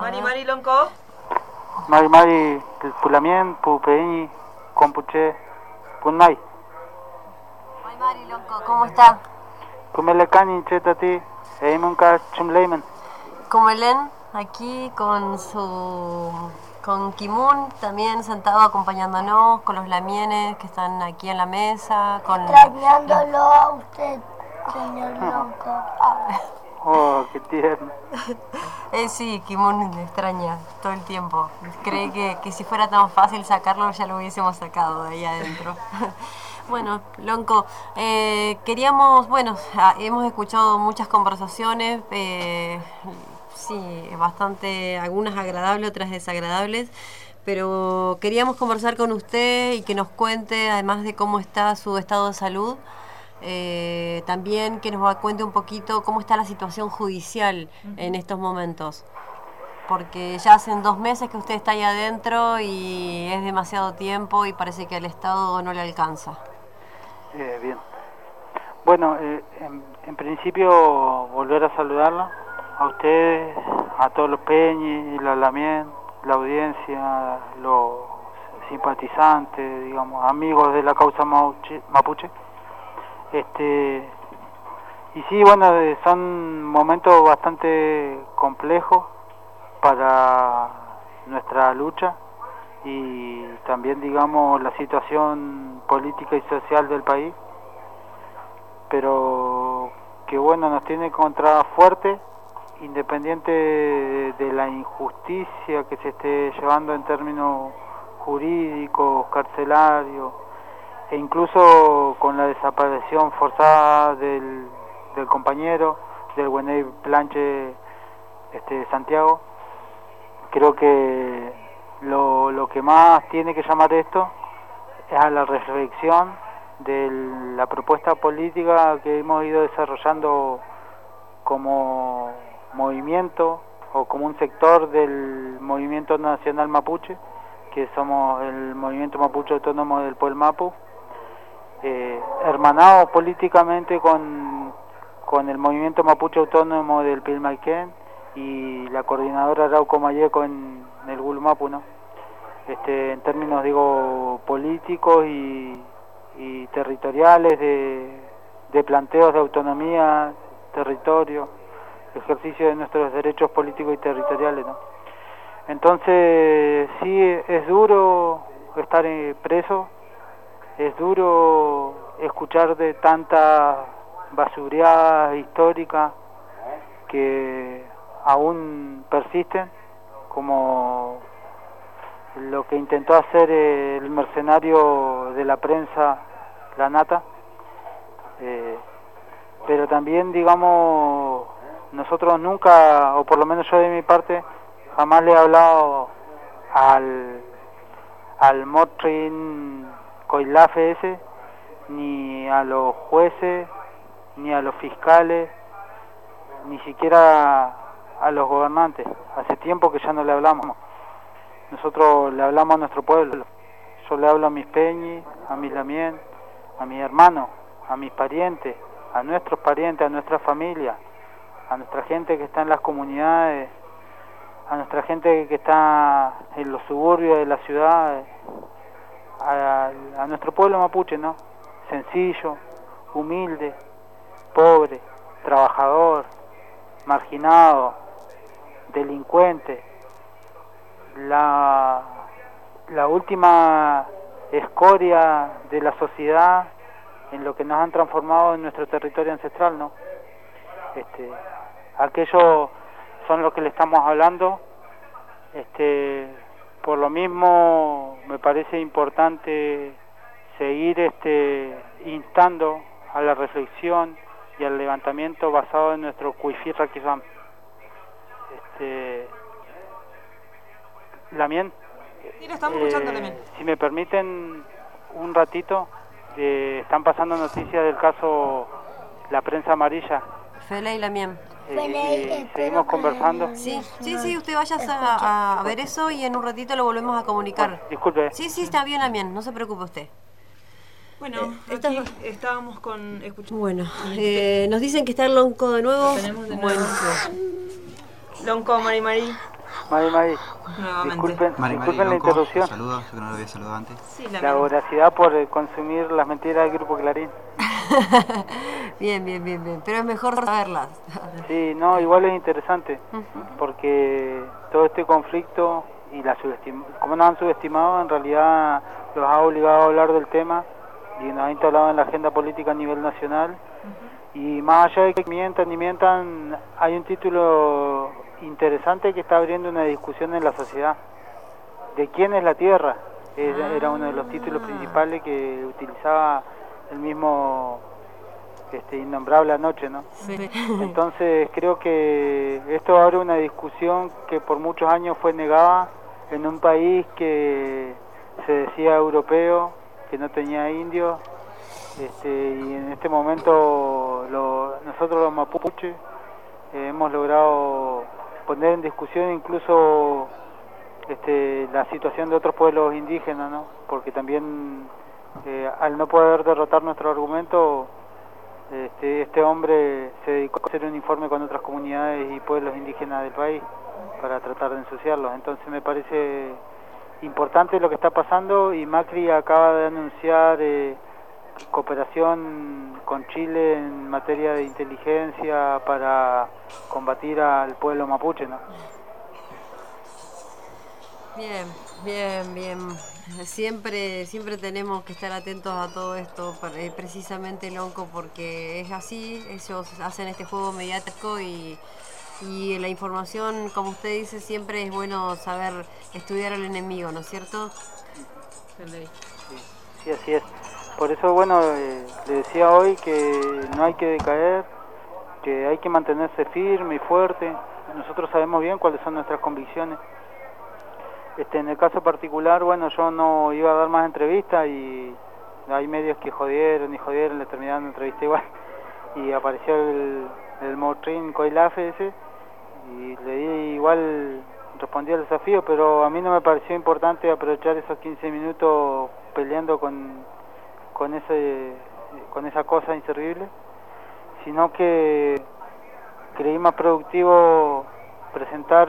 Mari Mari Lonco. Mari Mari Pulamien, Pupeñi, Compuche, Punay. Mari Mari Lonco, ¿cómo está? Kumelekani Chetati, Eimunka Chumleimen. Kumelen, aquí con Kimun también sentado acompañándonos, con los lamienes que están aquí en la mesa, extrañándolo a usted, señor Lonco. Oh, qué tierno. Sí, Kimun me extraña todo el tiempo. Cree que si fuera tan fácil sacarlo ya lo hubiésemos sacado de ahí adentro. Bueno, Lonco, queríamos, hemos escuchado muchas conversaciones, sí, bastante, algunas agradables, otras desagradables, pero queríamos conversar con usted y que nos cuente, además de cómo está su estado de salud, también que nos cuente un poquito cómo está la situación judicial en estos momentos. Porque ya hacen 2 meses que usted está ahí adentro y es demasiado tiempo y parece que al Estado no le alcanza. Bien. Bueno, en principio volver a saludarlo, a ustedes, a todos los peñis, la Lamien, la audiencia, los simpatizantes, digamos, amigos de la causa mapuche. Y sí, bueno, son momentos bastante complejos para nuestra lucha y también, digamos, la situación política y social del país, pero que bueno, nos tiene que encontrar fuerte, independiente de la injusticia que se esté llevando en términos jurídicos, carcelarios, e incluso con la desaparición forzada del compañero, del Güeney Planche Santiago. Creo que lo que más tiene que llamar esto es a la reflexión de la propuesta política que hemos ido desarrollando como movimiento o como un sector del movimiento nacional mapuche, que somos el movimiento mapuche autónomo del Pueblo Mapu, hermanados políticamente con el movimiento mapuche autónomo del Pilmaiquén y la coordinadora Arauco Mayeco en el Gulumapu, ¿no? En términos, digo, políticos y territoriales, de planteos de autonomía, territorio, ejercicio de nuestros derechos políticos y territoriales, ¿no? Entonces, sí, es duro estar preso, es duro escuchar de tanta basureada histórica que aún persisten, como lo que intentó hacer el mercenario de la prensa, la Nata, pero también, digamos, nosotros nunca, o por lo menos yo de mi parte, jamás le he hablado al Motrin Coilafe ese, ni a los jueces, ni a los fiscales, ni siquiera a los gobernantes. Hace tiempo que ya no le hablamos. Nosotros le hablamos a nuestro pueblo. Yo le hablo a mis peñis, a mis lamien, a mis hermanos, a mis parientes, a nuestros parientes, a nuestra familia, a nuestra gente que está en las comunidades, a nuestra gente que está en los suburbios de las ciudades, a nuestro pueblo mapuche, ¿no? Sencillo, humilde, pobre, trabajador, marginado, delincuente, la última escoria de la sociedad en lo que nos han transformado en nuestro territorio ancestral, ¿no? Aquellos son los que le estamos hablando. Por lo mismo me parece importante seguir instando a la reflexión y al levantamiento basado en nuestro Cuifir Raquizam. Lamien. Sí, lo estamos escuchando, Lamien. Si me permiten un ratito, están pasando noticias del caso La Prensa Amarilla. Fele y Lamien. Seguimos conversando. Sí, usted vaya a ver eso y en un ratito lo volvemos a comunicar. Bueno, disculpe. Sí, está bien, Lamien, no se preocupe usted. Bueno, aquí estábamos escuchando. Bueno, nos dicen que está el Lonco de nuevo. Lo tenemos de nuevo. Lonco, Mari Mari. Mari, Nuevamente. disculpen la interrupción. Saludos, yo que no lo había saludado antes. Sí, La voracidad por consumir las mentiras del Grupo Clarín. Bien. Pero es mejor saberlas. Sí, no, igual es interesante, porque todo este conflicto y como nos han subestimado, en realidad los ha obligado a hablar del tema y nos ha instalado en la agenda política a nivel nacional. Y más allá de que mientan y mientan, hay un título interesante que está abriendo una discusión en la sociedad. ¿De quién es la tierra? Era uno de los títulos principales que utilizaba el mismo innombrable anoche, ¿no? Sí. Entonces creo que esto abre una discusión que por muchos años fue negada en un país que se decía europeo, que no tenía indios, y en este momento nosotros los mapuches hemos logrado poner en discusión incluso la situación de otros pueblos indígenas, ¿no? Porque también al no poder derrotar nuestro argumento, este hombre se dedicó a hacer un informe con otras comunidades y pueblos indígenas del país para tratar de ensuciarlos. Entonces me parece importante lo que está pasando, y Macri acaba de anunciar cooperación con Chile en materia de inteligencia para combatir al pueblo mapuche, ¿no? Bien. Siempre tenemos que estar atentos a todo esto, precisamente, Lonco, porque es así. Ellos hacen este juego mediático y la información, como usted dice, siempre es bueno saber estudiar al enemigo, ¿no es cierto? Sí, así es. Por eso, bueno, le decía hoy que no hay que decaer, que hay que mantenerse firme y fuerte. Nosotros sabemos bien cuáles son nuestras convicciones. En el caso particular, bueno, yo no iba a dar más entrevistas y hay medios que jodieron, le terminaron la entrevista igual. Y apareció el Motrin Coilafe ese y le di igual, respondí al desafío, pero a mí no me pareció importante aprovechar esos 15 minutos peleando con esa cosa inservible, sino que creí más productivo presentar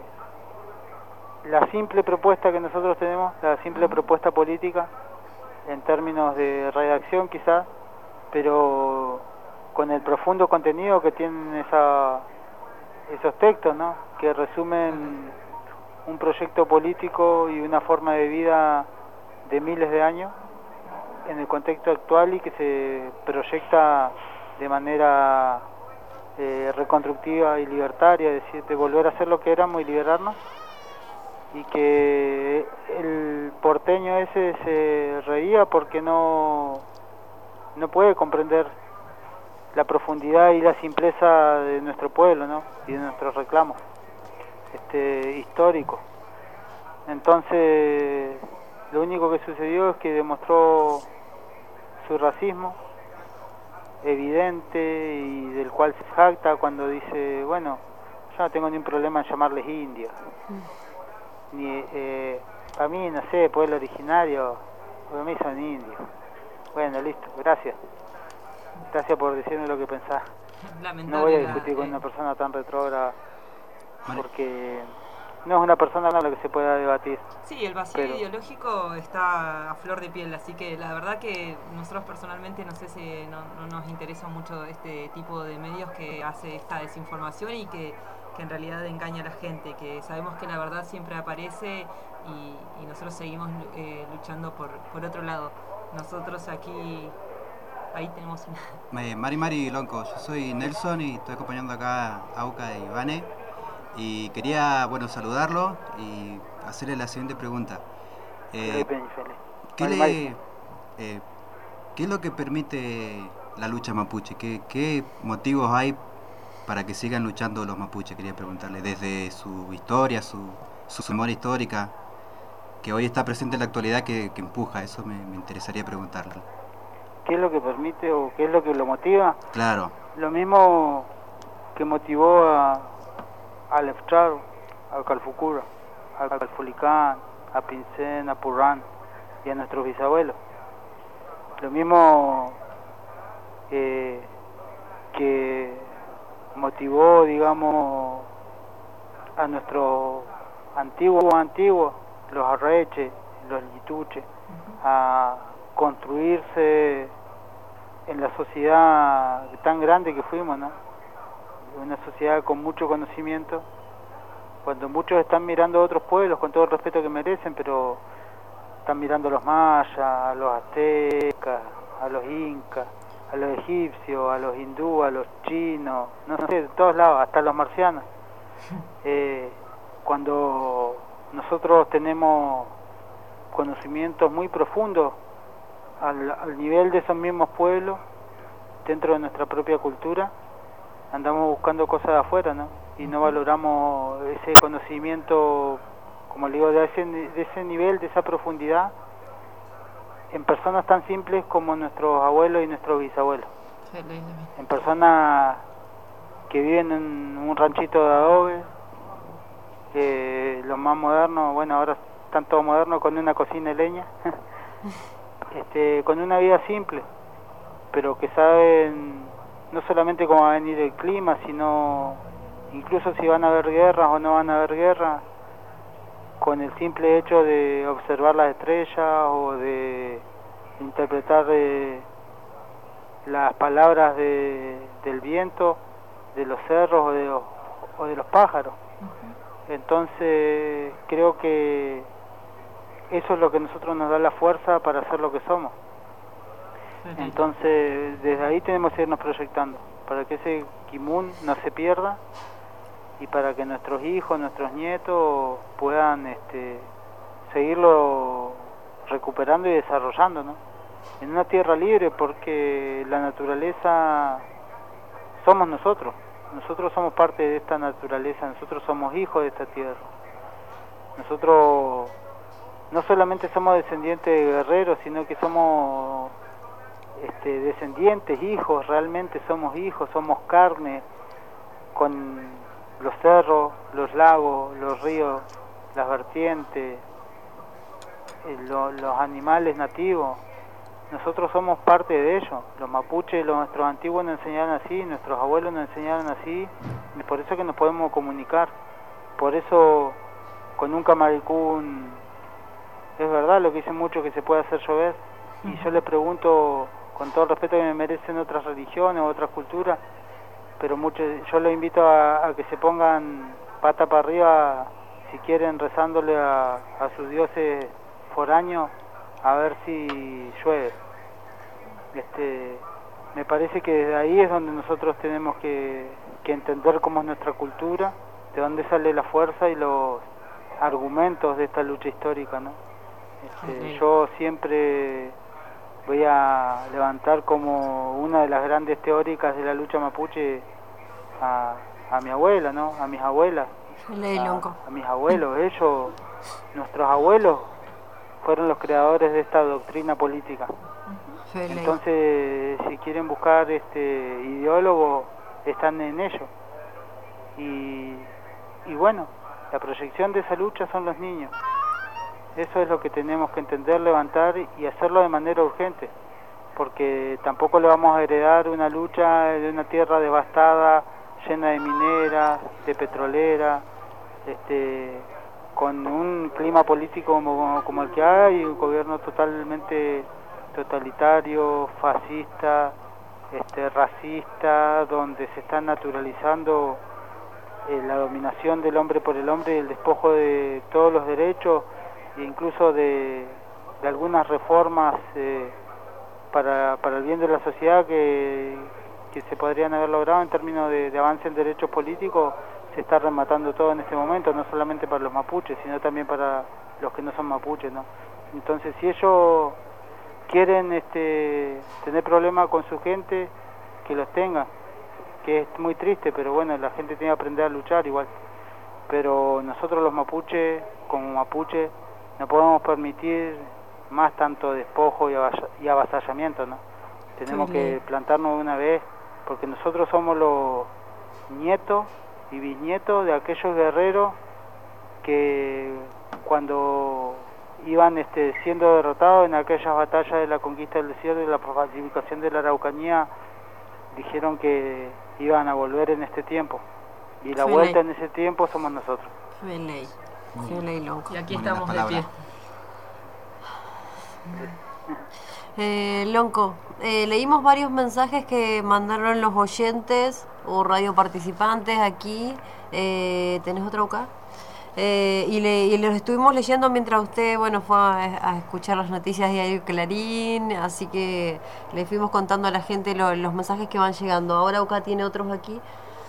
la simple propuesta que nosotros tenemos, la simple propuesta política, en términos de redacción quizás, pero con el profundo contenido que tienen esos textos, ¿no? Que resumen un proyecto político y una forma de vida de miles de años en el contexto actual y que se proyecta de manera reconstructiva y libertaria, es decir, de volver a ser lo que éramos y liberarnos. Y que el porteño ese se reía porque no puede comprender la profundidad y la simpleza de nuestro pueblo, ¿no? Y de nuestros reclamos históricos. Entonces lo único que sucedió es que demostró su racismo evidente y del cual se jacta cuando dice, bueno, yo no tengo ningún problema en llamarles indios. Ni a mí, no sé, pueblo originario, para mí son indios. Bueno, listo, gracias por decirme lo que pensás. No voy a discutir con una persona tan retrógrada, porque no es una persona con la que se pueda debatir. Sí, el vacío ideológico está a flor de piel, así que la verdad que nosotros personalmente no sé si no nos interesa mucho este tipo de medios que hace esta desinformación y que en realidad engaña a la gente, que sabemos que la verdad siempre aparece y nosotros seguimos luchando por otro lado. Nosotros aquí, ahí tenemos una... Mari Lonco, yo soy Nelson y estoy acompañando acá a Auca y Vane y quería, bueno, saludarlo y hacerle la siguiente pregunta. ¿Qué es lo que permite la lucha mapuche? ¿Qué motivos hay para que sigan luchando los mapuches? Quería preguntarle, desde su historia, su memoria histórica, que hoy está presente en la actualidad, que empuja, eso me interesaría preguntarle. ¿Qué es lo que permite o qué es lo que lo motiva? Claro. Lo mismo que motivó a Lefcharo, a Calfucura, a Calfulicán, a Pincén, a Purrán y a nuestros bisabuelos. Lo mismo que motivó, digamos, a nuestros antiguos, los arreches, los lituches, a construirse en la sociedad tan grande que fuimos, ¿no? Una sociedad con mucho conocimiento, cuando muchos están mirando a otros pueblos con todo el respeto que merecen, pero están mirando a los mayas, a los aztecas, a los incas, a los egipcios, a los hindúes, a los chinos, no sé, de todos lados, hasta los marcianos. Cuando nosotros tenemos conocimientos muy profundos al nivel de esos mismos pueblos, dentro de nuestra propia cultura, andamos buscando cosas de afuera, ¿no? Y no valoramos ese conocimiento, como le digo, de ese nivel, de esa profundidad, en personas tan simples como nuestros abuelos y nuestros bisabuelos. En personas que viven en un ranchito de adobe, que los más modernos, bueno, ahora están todos modernos con una cocina de leña, con una vida simple, pero que saben no solamente cómo va a venir el clima, sino incluso si van a haber guerras o no van a haber guerras, con el simple hecho de observar las estrellas o de interpretar las palabras del viento, de los cerros o de los pájaros. Entonces creo que eso es lo que a nosotros nos da la fuerza para ser lo que somos. Entonces desde ahí tenemos que irnos proyectando para que ese Kimun no se pierda y para que nuestros hijos, nuestros nietos puedan seguirlo recuperando y desarrollando, ¿no? En una tierra libre, porque la naturaleza somos nosotros somos parte de esta naturaleza, nosotros somos hijos de esta tierra. Nosotros no solamente somos descendientes de guerreros, sino que somos descendientes, hijos, realmente somos hijos, somos carne, con los cerros, los lagos, los ríos, las vertientes, los animales nativos. Nosotros somos parte de ellos. Los mapuches, nuestros antiguos nos enseñaron así, nuestros abuelos nos enseñaron así, y por eso es que nos podemos comunicar. Por eso con un camaricún es verdad lo que dicen muchos, que se puede hacer llover, y yo les pregunto, con todo el respeto que me merecen otras religiones o otras culturas, pero yo los invito a que se pongan pata para arriba, si quieren, rezándole a sus dioses foráneos, a ver si llueve. Me parece que desde ahí es donde nosotros tenemos que entender cómo es nuestra cultura, de dónde sale la fuerza y los argumentos de esta lucha histórica, ¿no? Yo siempre voy a levantar como una de las grandes teóricas de la lucha mapuche a mi abuela, ¿no? A mis abuelas, a mis abuelos. Ellos, nuestros abuelos, fueron los creadores de esta doctrina política. Entonces, si quieren buscar ideólogos, están en ello. Y bueno, la proyección de esa lucha son los niños. Eso es lo que tenemos que entender, levantar y hacerlo de manera urgente, porque tampoco le vamos a heredar una lucha de una tierra devastada, llena de mineras, de petroleras, con un clima político como el que hay, un gobierno totalmente totalitario, fascista, racista, donde se está naturalizando la dominación del hombre por el hombre y el despojo de todos los derechos, e incluso de algunas reformas para el bien de la sociedad que se podrían haber logrado en términos de avance en derechos políticos. Se está rematando todo en este momento, no solamente para los mapuches, sino también para los que no son mapuches, ¿no? Entonces, si ellos quieren tener problemas con su gente, que los tengan, que es muy triste, pero bueno, la gente tiene que aprender a luchar igual. Pero nosotros los mapuches, como mapuches, no podemos permitir más tanto despojo y avasallamiento, ¿no? Tenemos que plantarnos de una vez, porque nosotros somos los nietos y bisnietos de aquellos guerreros que cuando iban siendo derrotados en aquellas batallas de la conquista del desierto y la pacificación de la Araucanía, dijeron que iban a volver en este tiempo, y la vuelta en ese tiempo somos nosotros. Fiole y Lonco. Y aquí Muy lindas estamos de pie. Lonco, leímos varios mensajes que mandaron los oyentes o radio participantes aquí. ¿Tenés otra acá? Y los estuvimos leyendo mientras usted, bueno, fue a escuchar las noticias de Diario Clarín, así que le fuimos contando a la gente los mensajes que van llegando. Ahora Uca tiene otros aquí.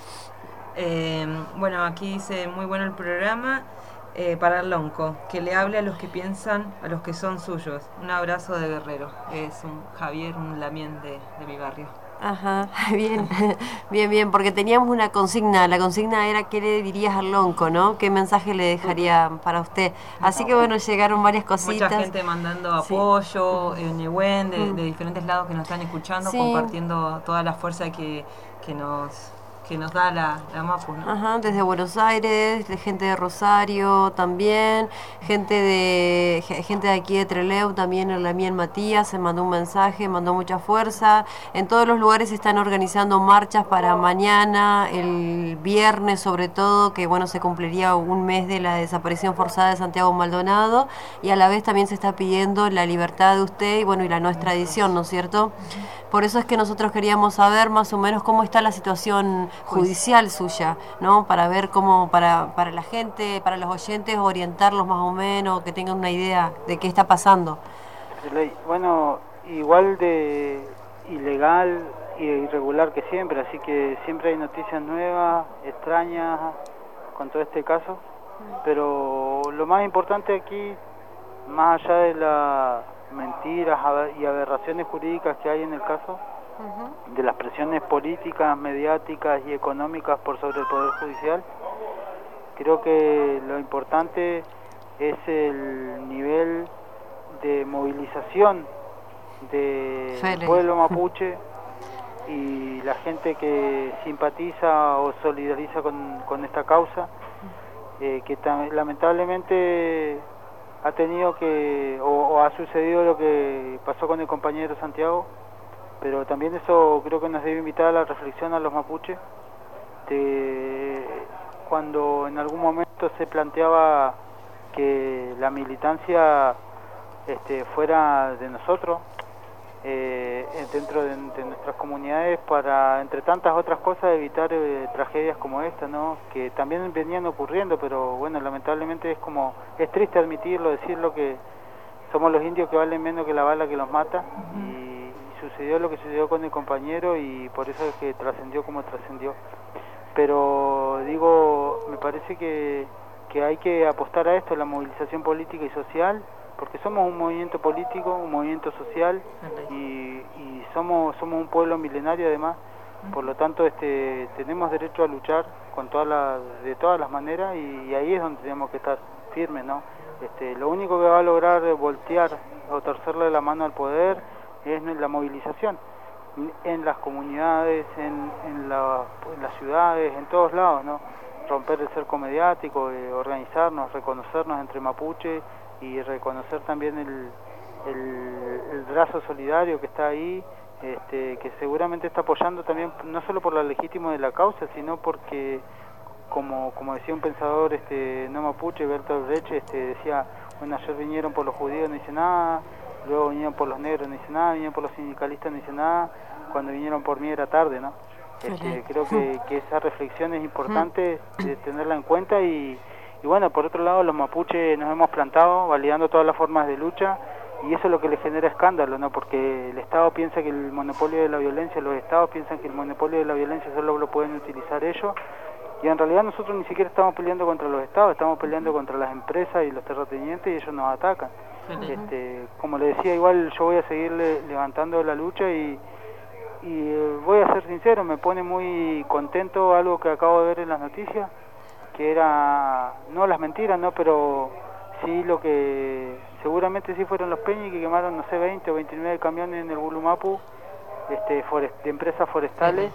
Bueno, aquí dice, muy bueno el programa, para el Lonco, que le hable a los que piensan, a los que son suyos. Un abrazo de Guerrero. Es un Javier, un lamien de mi barrio. Ajá, bien, bien, porque teníamos una consigna. La consigna era qué le dirías al Lonco, ¿no? ¿Qué mensaje le dejaría para usted? Así que bueno, llegaron varias cositas. Mucha gente mandando apoyo, Nehuen, de diferentes lados que nos están escuchando, Sí. Compartiendo toda la fuerza que nos da la MAPU, ¿no? Ajá, desde Buenos Aires, de gente de Rosario también, gente de aquí de Trelew también, el Lamien Matías se mandó un mensaje, mandó mucha fuerza. En todos los lugares se están organizando marchas para mañana, el viernes sobre todo, que bueno, se cumpliría un mes de la desaparición forzada de Santiago Maldonado, y a la vez también se está pidiendo la libertad de usted y bueno, y la no extradición, ¿no es cierto? Por eso es que nosotros queríamos saber más o menos cómo está la situación judicial suya, ¿no? Para ver cómo, para la gente, para los oyentes, orientarlos más o menos, que tengan una idea de qué está pasando. Bueno, igual de ilegal y irregular que siempre, así que siempre hay noticias nuevas, extrañas con todo este caso, pero lo más importante aquí, más allá de las mentiras y aberraciones jurídicas que hay en el caso, de las presiones políticas, mediáticas y económicas por sobre el Poder Judicial, creo que lo importante es el nivel de movilización del pueblo mapuche y la gente que simpatiza o solidariza con esta causa, que lamentablemente ha tenido o ha sucedido lo que pasó con el compañero Santiago, pero también eso creo que nos debe invitar a la reflexión a los mapuches, cuando en algún momento se planteaba que la militancia fuera de nosotros, dentro de nuestras comunidades, para, entre tantas otras cosas, evitar tragedias como esta, ¿no? Que también venían ocurriendo, pero bueno, lamentablemente es triste admitirlo, decirlo, que somos los indios que valen menos que la bala que los mata, y sucedió lo que sucedió con el compañero, y por eso es que trascendió como trascendió. Pero digo, me parece que hay que apostar a esto, la movilización política y social, porque somos un movimiento político, un movimiento social, y somos un pueblo milenario además. Por lo tanto, tenemos derecho a luchar de todas las maneras, y ahí es donde tenemos que estar firmes, ¿no? Lo único que va a lograr voltear o torcerle la mano al poder es la movilización en las comunidades, en las ciudades, en todos lados, ¿no? Romper el cerco mediático, organizarnos, reconocernos entre mapuche, y reconocer también el brazo solidario que está ahí, que seguramente está apoyando también, no solo por lo legítimo de la causa, sino porque, como decía un pensador no mapuche, Bertolt Brecht, decía, bueno, ayer vinieron por los judíos, no dice nada, luego vinieron por los negros, no dice nada, vinieron por los sindicalistas, no dice nada, cuando vinieron por mí era tarde, ¿no? Creo que esa reflexión es importante de tenerla en cuenta, y bueno, por otro lado, los mapuches nos hemos plantado validando todas las formas de lucha, y eso es lo que le genera escándalo, ¿no? Porque el Estado piensa que el monopolio de la violencia, los Estados piensan que el monopolio de la violencia solo lo pueden utilizar ellos, y en realidad nosotros ni siquiera estamos peleando contra los Estados, estamos peleando contra las empresas y los terratenientes, y ellos nos atacan. Como le decía, igual yo voy a seguir levantando la lucha, y voy a ser sincero, me pone muy contento algo que acabo de ver en las noticias, que era, no las mentiras, no, pero sí lo que seguramente sí fueron los peñis que quemaron, no sé, 20 o 29 camiones en el Bulumapu, de empresas forestales,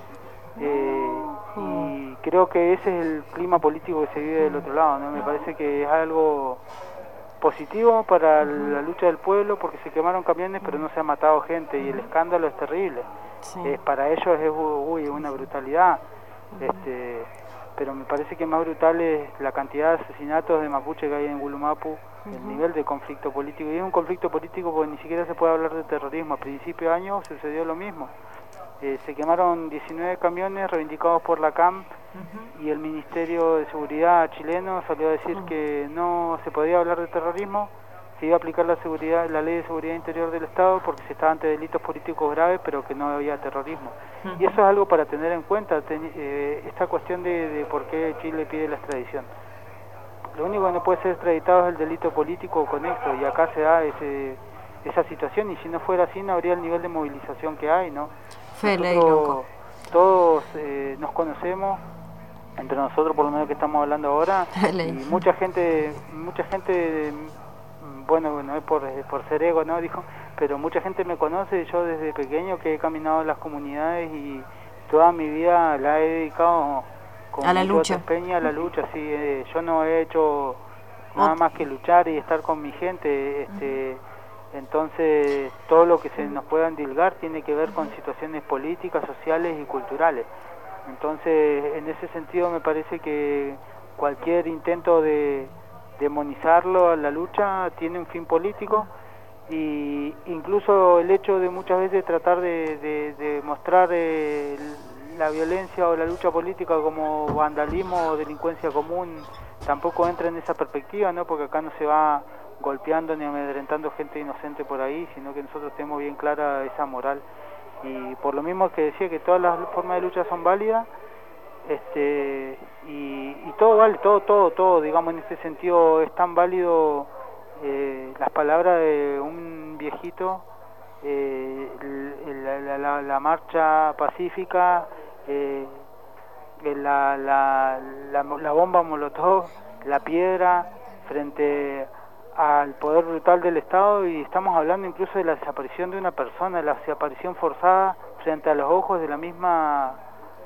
y creo que ese es el clima político que se vive del otro lado, ¿no? Me parece que es algo positivo para la lucha del pueblo, porque se quemaron camiones pero no se ha matado gente, y el escándalo es terrible. Para ellos es una brutalidad. pero me parece que más brutal es la cantidad de asesinatos de mapuche que hay en Gulumapu, el nivel de conflicto político, y es un conflicto político porque ni siquiera se puede hablar de terrorismo. A principio de año sucedió lo mismo, se quemaron 19 camiones reivindicados por la CAMP, y el Ministerio de Seguridad chileno salió a decir que no se podía hablar de terrorismo, se iba a aplicar la ley de seguridad interior del Estado porque se estaba ante delitos políticos graves, pero que no había terrorismo. Y eso es algo para tener en cuenta, esta cuestión de por qué Chile pide la extradición. Lo único que no puede ser extraditado es el delito político conexo, y acá se da esa situación, y si no fuera así no habría el nivel de movilización que hay, ¿no? Nosotros todos nos conocemos, entre nosotros por lo menos que estamos hablando ahora, y mucha gente, bueno, no es por ser ego, ¿no? Dijo, pero mucha gente me conoce, yo desde pequeño que he caminado en las comunidades y toda mi vida la he dedicado con a la lucha. Empeño a la lucha, sí, yo no he hecho nada más que luchar y estar con mi gente, entonces todo lo que se nos pueda endilgar tiene que ver con situaciones políticas, sociales y culturales. Entonces, en ese sentido me parece que cualquier intento de demonizarlo a la lucha tiene un fin político, y incluso el hecho de muchas veces tratar de mostrar la violencia o la lucha política como vandalismo o delincuencia común tampoco entra en esa perspectiva, ¿no? Porque acá no se va golpeando ni amedrentando gente inocente por ahí, sino que nosotros tenemos bien clara esa moral, y por lo mismo que decía que todas las formas de lucha son válidas, y todo vale, todo, digamos, en este sentido es tan válido las palabras de un viejito, la marcha pacífica, la bomba molotov, la piedra frente al poder brutal del Estado, y estamos hablando incluso de la desaparición de una persona, la desaparición forzada frente a los ojos de la misma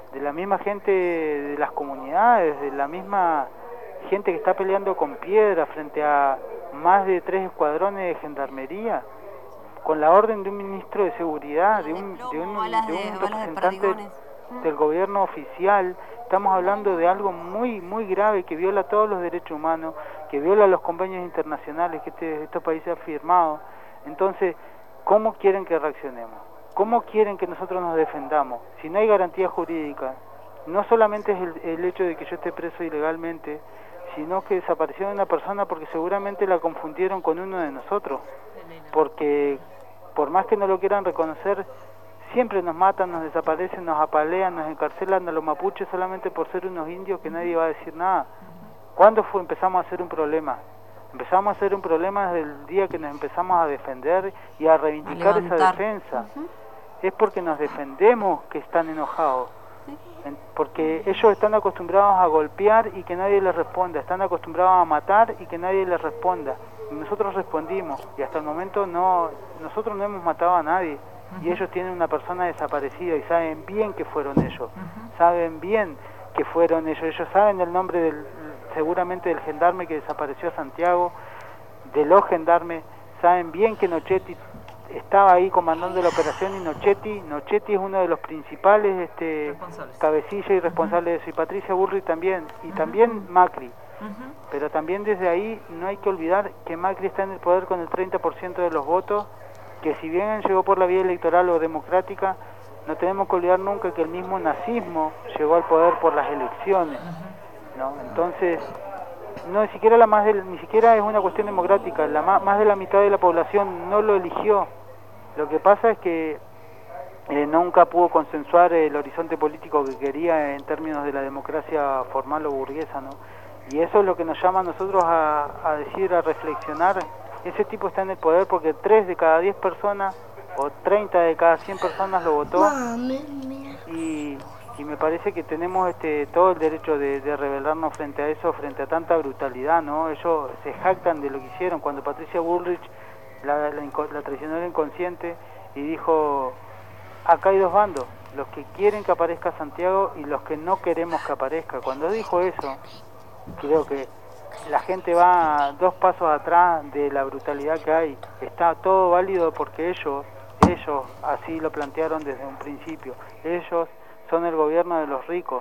gente de las comunidades, de la misma gente que está peleando con piedra frente a más de 3 escuadrones de gendarmería, con la orden de un ministro de seguridad, de un representante del gobierno oficial. Estamos hablando de algo muy muy grave que viola todos los derechos humanos, que viola los convenios internacionales que estos países han firmado. Entonces, ¿cómo quieren que reaccionemos? ¿Cómo quieren que nosotros nos defendamos? Si no hay garantía jurídica, no solamente es el hecho de que yo esté preso ilegalmente, sino que desapareció una persona porque seguramente la confundieron con uno de nosotros, porque por más que no lo quieran reconocer, siempre nos matan, nos desaparecen, nos apalean, nos encarcelan a los mapuches solamente por ser unos indios que nadie va a decir nada. ¿Cuándo empezamos a hacer un problema? Empezamos a hacer un problema desde el día que nos empezamos a defender y a reivindicar esa defensa. Es porque nos defendemos que están enojados, porque ellos están acostumbrados a golpear y que nadie les responda, están acostumbrados a matar y que nadie les responda. Y nosotros respondimos, y hasta el momento nosotros no hemos matado a nadie, y ellos tienen una persona desaparecida y saben bien que fueron ellos, saben bien que fueron ellos saben el nombre seguramente del gendarme que desapareció a Santiago, de los gendarmes, saben bien que Nochetti estaba ahí comandando la operación, y Nochetti es uno de los principales cabecillas y responsables de eso, y Patricia Bullrich también, y también Macri. Pero también desde ahí no hay que olvidar que Macri está en el poder con el 30% de los votos, que si bien llegó por la vía electoral o democrática, no tenemos que olvidar nunca que el mismo nazismo llegó al poder por las elecciones, ¿no? Entonces, ni siquiera es una cuestión democrática, más de la mitad de la población no lo eligió. Lo que pasa es que nunca pudo consensuar el horizonte político que quería en términos de la democracia formal o burguesa, ¿no? Y eso es lo que nos llama a nosotros a decir, a reflexionar. Ese tipo está en el poder porque 3 de cada 10 personas o 30 de cada 100 personas lo votó, y me parece que tenemos todo el derecho de rebelarnos frente a eso, frente a tanta brutalidad, ¿no? Ellos se jactan de lo que hicieron cuando Patricia Bullrich la traicionó el inconsciente y dijo: acá hay 2 bandos, los que quieren que aparezca Santiago y los que no queremos que aparezca. Cuando dijo eso, creo que la gente va 2 pasos atrás de la brutalidad que hay. Está todo válido porque ellos así lo plantearon desde un principio. Ellos son el gobierno de los ricos,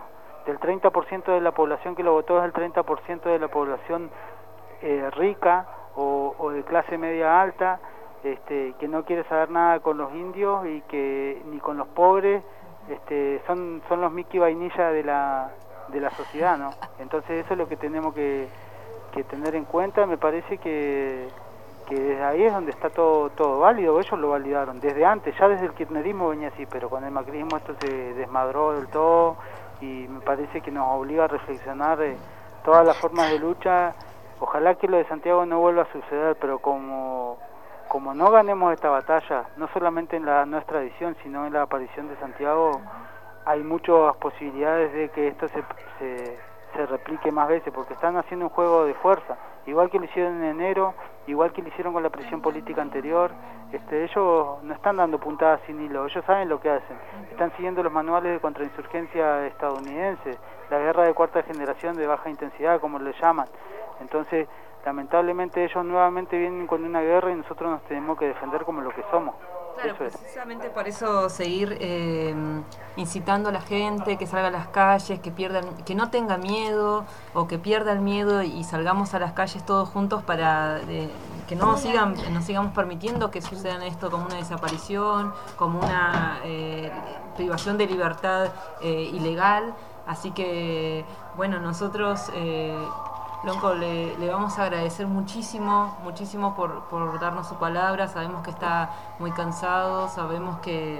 del 30% de la población que lo votó, es el 30% de la población rica o de clase media alta, que no quiere saber nada con los indios y que ni con los pobres, son los Mickey Vainilla de la sociedad, ¿no? Entonces eso es lo que tenemos que tener en cuenta. Me parece que desde ahí es donde está todo válido. Ellos lo validaron desde antes, ya desde el kirchnerismo venía así, pero con el macrismo esto se desmadró del todo, y me parece que nos obliga a reflexionar todas las formas de lucha. Ojalá que lo de Santiago no vuelva a suceder, pero como no ganemos esta batalla, no solamente en nuestra edición, sino en la aparición de Santiago, hay muchas posibilidades de que esto se replique más veces, porque están haciendo un juego de fuerza, igual que lo hicieron en enero, igual que lo hicieron con la presión política anterior. Ellos no están dando puntadas sin hilo, ellos saben lo que hacen, están siguiendo los manuales de contrainsurgencia estadounidenses, la guerra de cuarta generación de baja intensidad, como le llaman. Entonces, lamentablemente ellos nuevamente vienen con una guerra y nosotros nos tenemos que defender como lo que somos. Claro, precisamente por eso seguir incitando a la gente que salga a las calles, que no tenga miedo o que pierda el miedo, y salgamos a las calles todos juntos para que no sigamos permitiendo que sucedan esto como una desaparición, como una privación de libertad ilegal. Así que, bueno, nosotros... Lonco, le vamos a agradecer muchísimo por darnos su palabra. Sabemos que está muy cansado, sabemos que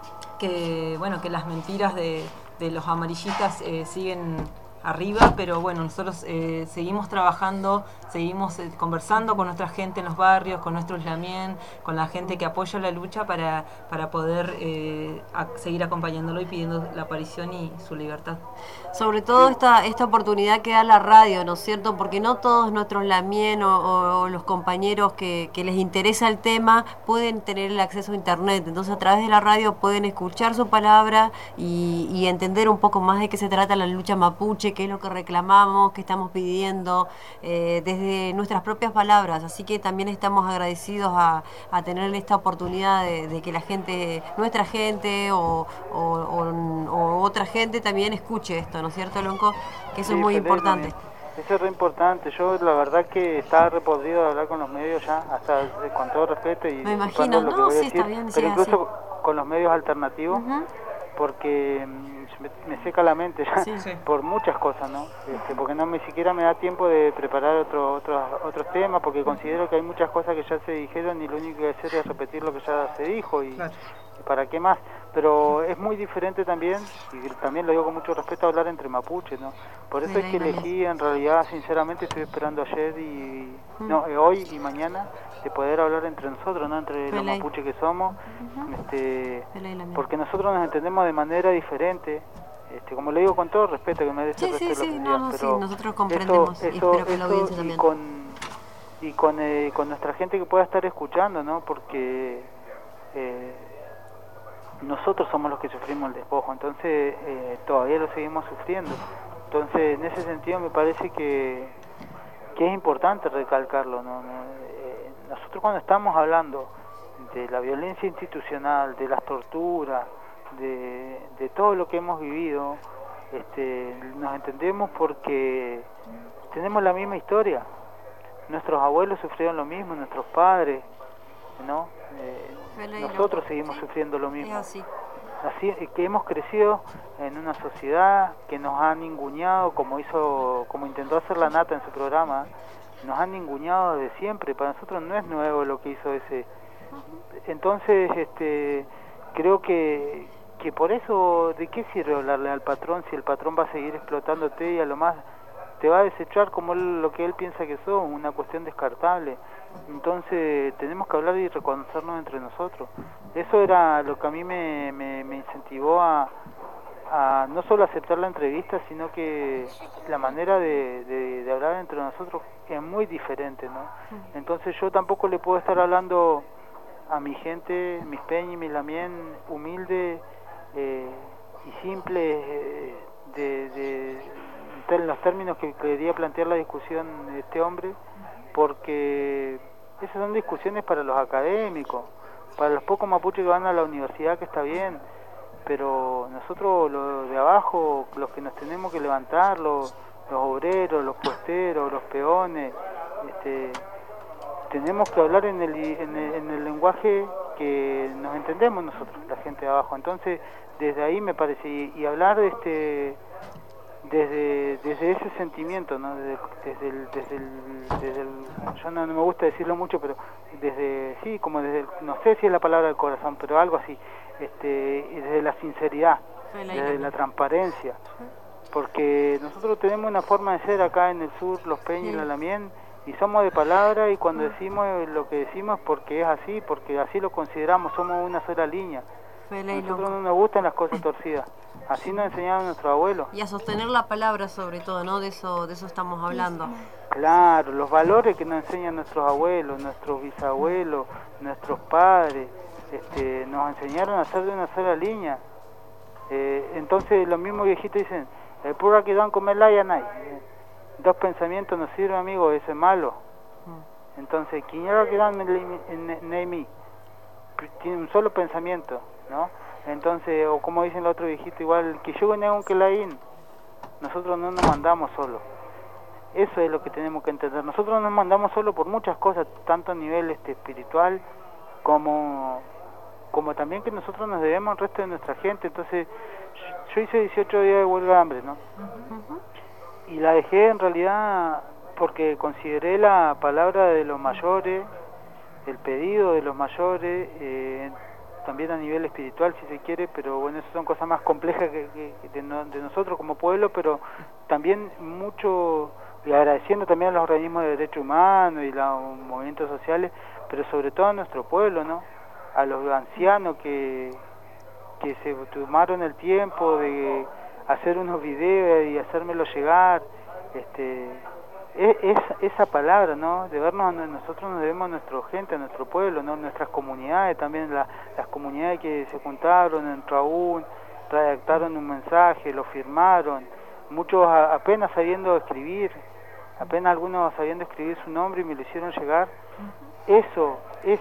las mentiras de los amarillistas siguen arriba, pero bueno, nosotros seguimos trabajando, seguimos conversando con nuestra gente en los barrios, con nuestros lamien, con la gente que apoya la lucha para poder seguir acompañándolo y pidiendo la aparición y su libertad. Sobre todo esta oportunidad que da la radio, ¿no es cierto? Porque no todos nuestros lamien o los compañeros que les interesa el tema pueden tener el acceso a internet, entonces a través de la radio pueden escuchar su palabra y entender un poco más de qué se trata la lucha mapuche, qué es lo que reclamamos, qué estamos pidiendo, desde nuestras propias palabras. Así que también estamos agradecidos a tener esta oportunidad de que la gente, nuestra gente o otra gente también escuche esto, ¿no es cierto, Lonco? Que eso es muy importante. Eso es re importante. Yo la verdad que estaba repodrido de hablar con los medios ya, hasta con todo respeto, y me imagino, lo que voy a decir, pero incluso con los medios alternativos, porque me seca la mente ya, por muchas cosas, ¿no? Porque no siquiera me da tiempo de preparar otros temas, porque considero que hay muchas cosas que ya se dijeron y lo único que hacer es repetir lo que ya se dijo, y para qué más. Pero es muy diferente también, y también lo digo con mucho respeto, hablar entre mapuches, ¿no? Por eso es que elegí, en realidad, sinceramente, estoy esperando ayer hoy y mañana, de poder hablar entre nosotros, ¿no? Entre los mapuches que somos, porque nosotros nos entendemos de manera diferente, como le digo con todo respeto, que merece el respeto de la sociedad, pero nosotros comprendemos, y espero que la audiencia también. Y con nuestra gente que pueda estar escuchando, ¿no? Porque nosotros somos los que sufrimos el despojo, entonces todavía lo seguimos sufriendo. Entonces, en ese sentido me parece que es importante recalcarlo, ¿no? Nosotros cuando estamos hablando de la violencia institucional, de las torturas, de todo lo que hemos vivido, nos entendemos porque tenemos la misma historia. Nuestros abuelos sufrieron lo mismo, nuestros padres, ¿no? Nosotros seguimos sufriendo lo mismo. Así que hemos crecido en una sociedad que nos ha ninguneado, como intentó hacer la Nata en su programa, nos han ninguneado desde siempre. Para nosotros no es nuevo lo que hizo ese. Entonces, creo que por eso, ¿de qué sirve hablarle al patrón si el patrón va a seguir explotándote y a lo más te va a desechar como lo que él piensa que sos, una cuestión descartable? Entonces tenemos que hablar y reconocernos entre nosotros. Eso era lo que a mí me incentivó a no solo aceptar la entrevista, sino que la manera de hablar entre nosotros es muy diferente, ¿no? Entonces yo tampoco le puedo estar hablando a mi gente, mis peñas y mis lamien, humilde y simple, en los términos que quería plantear la discusión de este hombre, porque esas son discusiones para los académicos, para los pocos mapuches que van a la universidad, que está bien, pero nosotros los de abajo, los que nos tenemos que levantar, los obreros, los puesteros, los peones, tenemos que hablar en el lenguaje que nos entendemos nosotros, la gente de abajo. Entonces, desde ahí me parece, y hablar desde ese sentimiento, ¿no? Desde el yo no me gusta decirlo mucho, pero sí, como desde no sé si es la palabra del corazón, pero algo así, desde la sinceridad, desde la transparencia, porque nosotros tenemos una forma de ser acá en el sur, los Peñas y la Lamien, y somos de palabra, y cuando decimos lo que decimos porque es así, porque así lo consideramos, somos una sola línea. Nosotros no nos gustan las cosas torcidas. Así nos enseñaron nuestros abuelos. Y a sostener la palabra sobre todo, ¿no? De eso estamos hablando. Claro, los valores que nos enseñan nuestros abuelos, nuestros bisabuelos, nuestros padres, nos enseñaron a ser de una sola línea. Entonces los mismos viejitos dicen, el pura que dan comer la ya no hay. Dos pensamientos nos sirven, amigo, ese es malo. Entonces, quien era que dan en tiene un solo pensamiento, ¿no? Entonces, o como dicen los otros viejitos, igual que yo venía un que nosotros no nos mandamos solos. Eso es lo que tenemos que entender. Nosotros nos mandamos solos por muchas cosas, tanto a nivel espiritual como también que nosotros nos debemos al resto de nuestra gente. Entonces, yo hice 18 días de huelga de hambre, ¿no? Y la dejé en realidad porque consideré la palabra de los mayores, el pedido de los mayores, también a nivel espiritual si se quiere, pero bueno, eso son cosas más complejas que de nosotros como pueblo, pero también mucho, y agradeciendo también a los organismos de derechos humanos y los movimientos sociales, pero sobre todo a nuestro pueblo, ¿no? A los ancianos que se tomaron el tiempo de hacer unos videos y hacérmelo llegar, esa palabra, ¿no? De vernos, nosotros nos debemos a nuestra gente, a nuestro pueblo, ¿no? Nuestras comunidades, también las comunidades que se juntaron en Raúl, redactaron un mensaje, lo firmaron, muchos apenas sabiendo escribir, apenas algunos sabiendo escribir su nombre y me lo hicieron llegar. Eso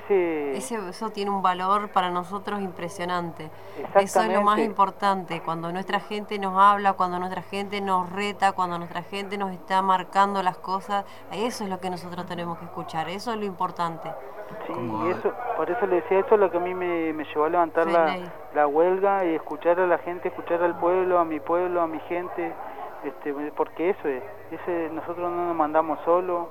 tiene un valor para nosotros impresionante. Eso es lo más importante, cuando nuestra gente nos habla, cuando nuestra gente nos reta, cuando nuestra gente nos está marcando las cosas, eso es lo que nosotros tenemos que escuchar, eso es lo importante. Sí, y eso, por eso le decía, eso es lo que a mí me llevó a levantar la huelga y escuchar a la gente, escuchar al pueblo, a mi gente, porque eso es, nosotros no nos mandamos solos.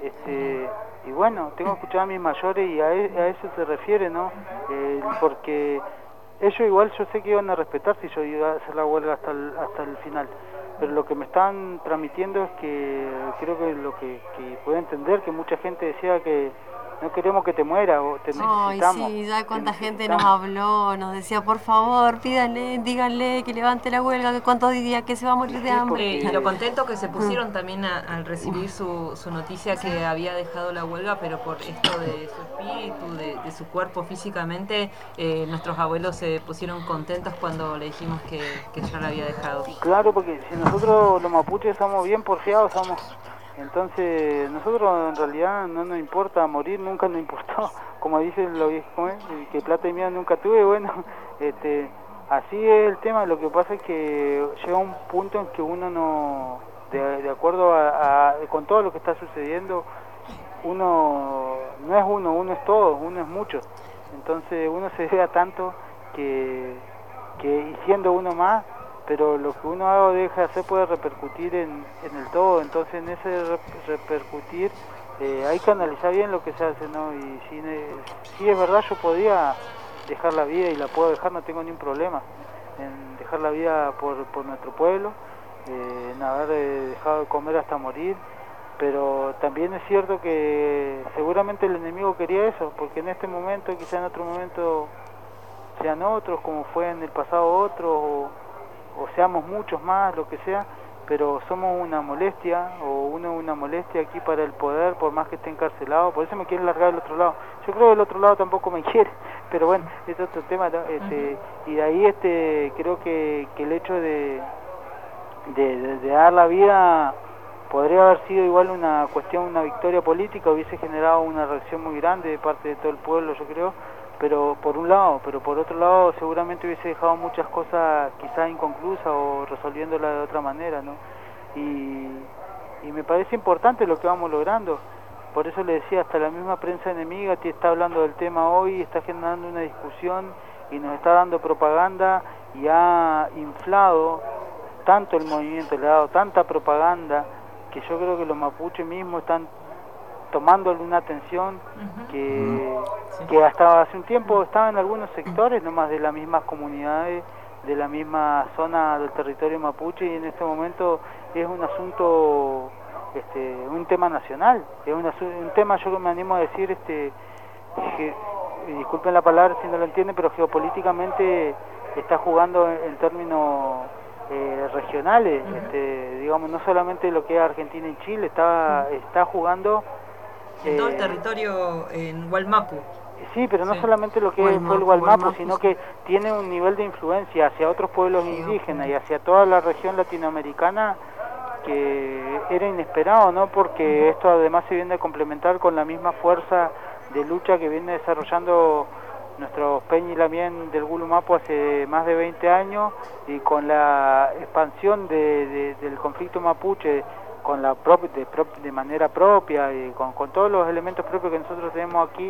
Y bueno, tengo que escuchar a mis mayores y a eso se refiere, ¿no? Porque ellos igual yo sé que iban a respetar si yo iba a hacer la huelga hasta el final, pero lo que me están transmitiendo es que creo que lo que puedo entender, que mucha gente decía que no queremos que te muera o te necesitamos. Ay, sí, ya cuánta gente nos habló, nos decía, por favor, pídanle, díganle que levante la huelga, que cuántos días que se va a morir de hambre. Y lo contento que se pusieron también al recibir su noticia que había dejado la huelga, pero por esto de su espíritu, de su cuerpo físicamente, nuestros abuelos se pusieron contentos cuando le dijimos que ya la había dejado. Claro, porque si nosotros los mapuches somos bien porfiados, entonces nosotros en realidad no nos importa morir, nunca nos importó, como dicen los viejos, que plata y miedo nunca tuve. Bueno, así es el tema. Lo que pasa es que llega un punto en que uno no, de acuerdo con todo lo que está sucediendo, uno no es uno es todo, uno es mucho. Entonces uno se vea tanto que y siendo uno más, pero lo que uno haga o deja de hacer puede repercutir en el todo. Entonces en ese repercutir hay que analizar bien lo que se hace, ¿no? Y si es verdad, yo podía dejar la vida y la puedo dejar, no tengo ningún problema en dejar la vida por nuestro pueblo, en haber dejado de comer hasta morir, pero también es cierto que seguramente el enemigo quería eso, porque en este momento, quizá en otro momento sean otros, como fue en el pasado otros, o seamos muchos más, lo que sea, pero somos una molestia, o una molestia aquí para el poder, por más que esté encarcelado. Por eso me quieren largar del otro lado. Yo creo que el otro lado tampoco me quiere, pero bueno, es otro tema, ¿no? Y de ahí creo que el hecho de dar la vida podría haber sido igual una victoria política, hubiese generado una reacción muy grande de parte de todo el pueblo, yo creo, pero por un lado, pero por otro lado seguramente hubiese dejado muchas cosas quizás inconclusas o resolviéndolas de otra manera, ¿no? Y me parece importante lo que vamos logrando. Por eso le decía, hasta la misma prensa enemiga está hablando del tema hoy, está generando una discusión y nos está dando propaganda y ha inflado tanto el movimiento, le ha dado tanta propaganda que yo creo que los mapuches mismos están tomándole una atención que hasta hace un tiempo estaba en algunos sectores nomás de las mismas comunidades, de la misma zona del territorio mapuche, y en este momento es un asunto, un tema nacional, es un tema, yo me animo a decir, disculpen la palabra si no lo entienden, pero geopolíticamente está jugando en términos regionales, digamos, no solamente lo que es Argentina y Chile, está jugando en todo el territorio en Gualmapu. Sí, pero no solamente lo que fue el Gualmapu, sino que tiene un nivel de influencia hacia otros pueblos indígenas y hacia toda la región latinoamericana que era inesperado, ¿no? Porque esto además se viene a complementar con la misma fuerza de lucha que viene desarrollando nuestro Peña y Lamien del Gulumapu hace más de 20 años, y con la expansión del conflicto mapuche con de manera propia y con todos los elementos propios que nosotros tenemos aquí,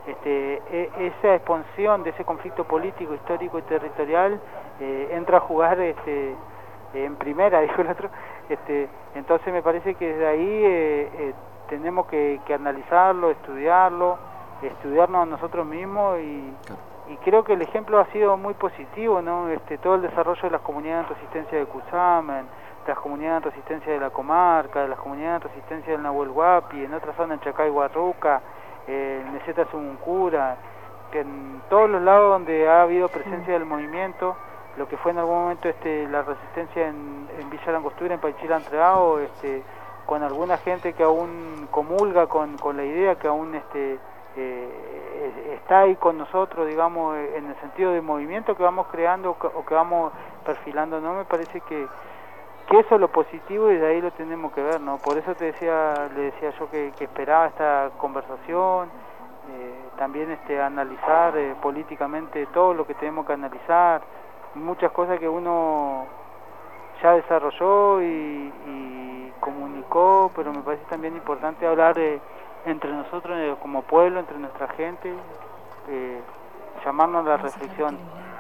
esa expansión de ese conflicto político, histórico y territorial entra a jugar en primera, dijo el otro. Entonces me parece que desde ahí tenemos que analizarlo, estudiarnos a nosotros mismos, y creo que el ejemplo ha sido muy positivo, ¿no? Todo el desarrollo de las comunidades de resistencia de Cusamen, de las comunidades de resistencia de la comarca, de las comunidades de resistencia del Nahuel Huapi, en otra zona en Chacay Huarruca, en Meseta Sumuncura, que en todos los lados donde ha habido presencia del movimiento, lo que fue en algún momento la resistencia en Villa Langostura, en Paichila Entreao, con alguna gente que aún comulga con la idea, que aún está ahí con nosotros, digamos, en el sentido de movimiento que vamos creando o que vamos perfilando, ¿no? Me parece que eso es lo positivo y de ahí lo tenemos que ver, ¿no? Por eso le decía yo que esperaba esta conversación, también analizar políticamente todo lo que tenemos que analizar, muchas cosas que uno ya desarrolló y comunicó, pero me parece también importante hablar entre nosotros como pueblo, entre nuestra gente, llamarnos a la reflexión